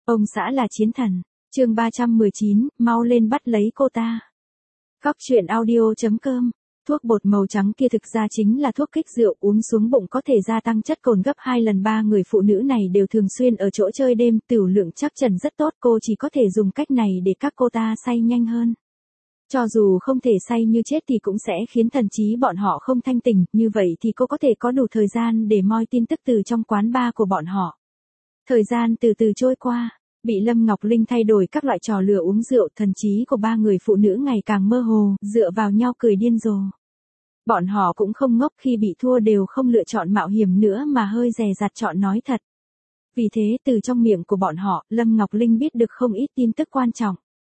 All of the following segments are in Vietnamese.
Ông xã là chiến thần. Chương 319, mau lên bắt lấy cô ta. Góc truyện audio.com. Thuốc bột màu trắng kia thực ra chính là thuốc kích rượu, uống xuống bụng có thể gia tăng chất cồn gấp 2 lần. Ba người phụ nữ này đều thường xuyên ở chỗ chơi đêm, tửu lượng chắc chắn rất tốt, cô chỉ có thể dùng cách này để các cô ta say nhanh hơn. Cho dù không thể say như chết thì cũng sẽ khiến thần trí bọn họ không thanh tỉnh, như vậy thì cô có thể có đủ thời gian để moi tin tức từ trong quán bar của bọn họ. Thời gian từ từ trôi qua, bị Lâm Ngọc Linh thay đổi các loại trò lừa uống rượu, thần trí của ba người phụ nữ ngày càng mơ hồ, dựa vào nhau cười điên rồ. Bọn họ cũng không ngốc, khi bị thua đều không lựa chọn mạo hiểm nữa mà hơi dè dặt chọn nói thật. Vì thế từ trong miệng của bọn họ, Lâm Ngọc Linh biết được không ít tin tức quan trọng.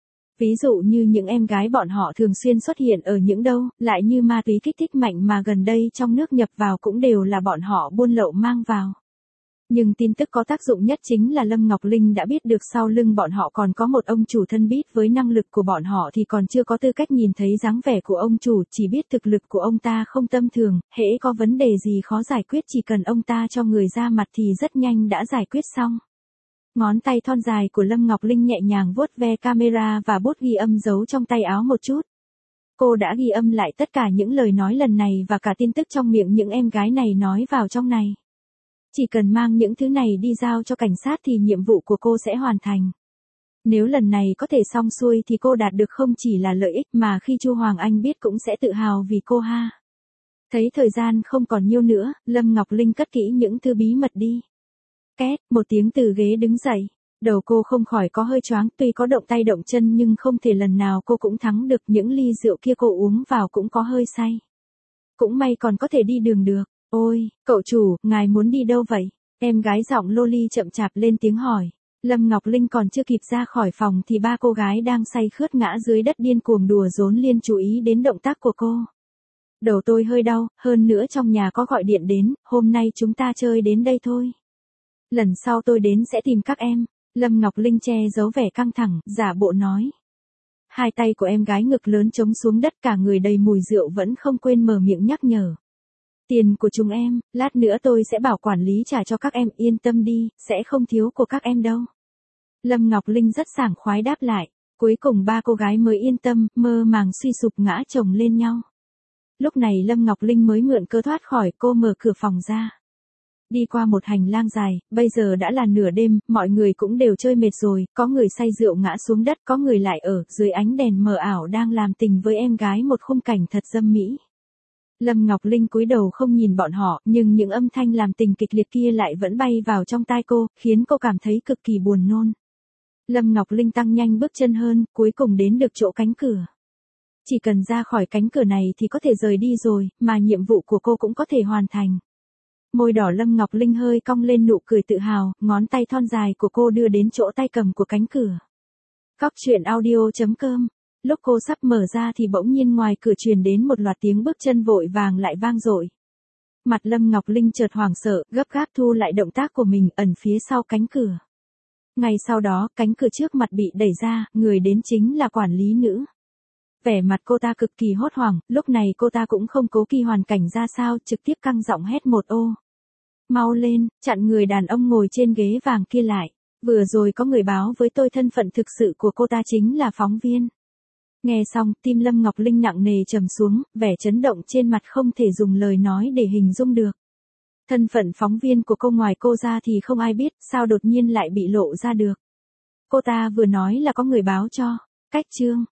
Ví dụ như những em gái bọn họ thường xuyên xuất hiện ở những đâu, lại như ma túy kích thích mạnh mà gần đây trong nước nhập vào cũng đều là bọn họ buôn lậu mang vào. Nhưng tin tức có tác dụng nhất chính là Lâm Ngọc Linh đã biết được sau lưng bọn họ còn có một ông chủ thân biết, với năng lực của bọn họ thì còn chưa có tư cách nhìn thấy dáng vẻ của ông chủ, chỉ biết thực lực của ông ta không tầm thường, hễ có vấn đề gì khó giải quyết chỉ cần ông ta cho người ra mặt thì rất nhanh đã giải quyết xong. Ngón tay thon dài của Lâm Ngọc Linh nhẹ nhàng vuốt ve camera và bút ghi âm giấu trong tay áo một chút. Cô đã ghi âm lại tất cả những lời nói lần này và cả tin tức trong miệng những em gái này nói vào trong này. Chỉ cần mang những thứ này đi giao cho cảnh sát thì nhiệm vụ của cô sẽ hoàn thành. Nếu lần này có thể xong xuôi thì cô đạt được không chỉ là lợi ích mà khi Chu Hoàng Anh biết cũng sẽ tự hào vì cô ha. Thấy thời gian không còn nhiêu nữa, Lâm Ngọc Linh cất kỹ những thứ bí mật đi. Két, một tiếng từ ghế đứng dậy. Đầu cô không khỏi có hơi choáng, tuy có động tay động chân nhưng không thể lần nào cô cũng thắng được, những ly rượu kia cô uống vào cũng có hơi say. Cũng may còn có thể đi đường được. Ôi, cậu chủ, ngài muốn đi đâu vậy? Em gái giọng loli chậm chạp lên tiếng hỏi. Lâm Ngọc Linh còn chưa kịp ra khỏi phòng thì ba cô gái đang say khướt ngã dưới đất điên cuồng đùa giỡn liên chú ý đến động tác của cô. Đầu tôi hơi đau, hơn nữa trong nhà có gọi điện đến, hôm nay chúng ta chơi đến đây thôi. Lần sau tôi đến sẽ tìm các em. Lâm Ngọc Linh che giấu vẻ căng thẳng, giả bộ nói. Hai tay của em gái ngực lớn chống xuống đất, cả người đầy mùi rượu vẫn không quên mở miệng nhắc nhở. Tiền của chúng em, lát nữa tôi sẽ bảo quản lý trả cho các em, yên tâm đi, sẽ không thiếu của các em đâu. Lâm Ngọc Linh rất sảng khoái đáp lại, cuối cùng ba cô gái mới yên tâm, mơ màng suy sụp ngã chồng lên nhau. Lúc này Lâm Ngọc Linh mới mượn cơ thoát khỏi, cô mở cửa phòng ra. Đi qua một hành lang dài, bây giờ đã là nửa đêm, mọi người cũng đều chơi mệt rồi, có người say rượu ngã xuống đất, có người lại ở dưới ánh đèn mờ ảo đang làm tình với em gái, một khung cảnh thật dâm mỹ. Lâm Ngọc Linh cúi đầu không nhìn bọn họ, nhưng những âm thanh làm tình kịch liệt kia lại vẫn bay vào trong tai cô, khiến cô cảm thấy cực kỳ buồn nôn. Lâm Ngọc Linh tăng nhanh bước chân hơn, cuối cùng đến được chỗ cánh cửa. Chỉ cần ra khỏi cánh cửa này thì có thể rời đi rồi, mà nhiệm vụ của cô cũng có thể hoàn thành. Môi đỏ Lâm Ngọc Linh hơi cong lên nụ cười tự hào, ngón tay thon dài của cô đưa đến chỗ tay cầm của cánh cửa. Góc truyện audio.com. Lúc cô sắp mở ra thì bỗng nhiên ngoài cửa truyền đến một loạt tiếng bước chân vội vàng lại vang dội. Mặt Lâm Ngọc Linh chợt hoảng sợ, gấp gáp thu lại động tác của mình, ẩn phía sau cánh cửa. Ngay sau đó, cánh cửa trước mặt bị đẩy ra, người đến chính là quản lý nữ. Vẻ mặt cô ta cực kỳ hốt hoảng, lúc này cô ta cũng không cố kỳ hoàn cảnh ra sao, trực tiếp căng giọng hét một ô. Mau lên, chặn người đàn ông ngồi trên ghế vàng kia lại. Vừa rồi có người báo với tôi thân phận thực sự của cô ta chính là phóng viên. Nghe xong, tim Lâm Ngọc Linh nặng nề trầm xuống, vẻ chấn động trên mặt không thể dùng lời nói để hình dung được. Thân phận phóng viên của cô ngoài cô ra thì không ai biết, sao đột nhiên lại bị lộ ra được. Cô ta vừa nói là có người báo cho. Cách chương.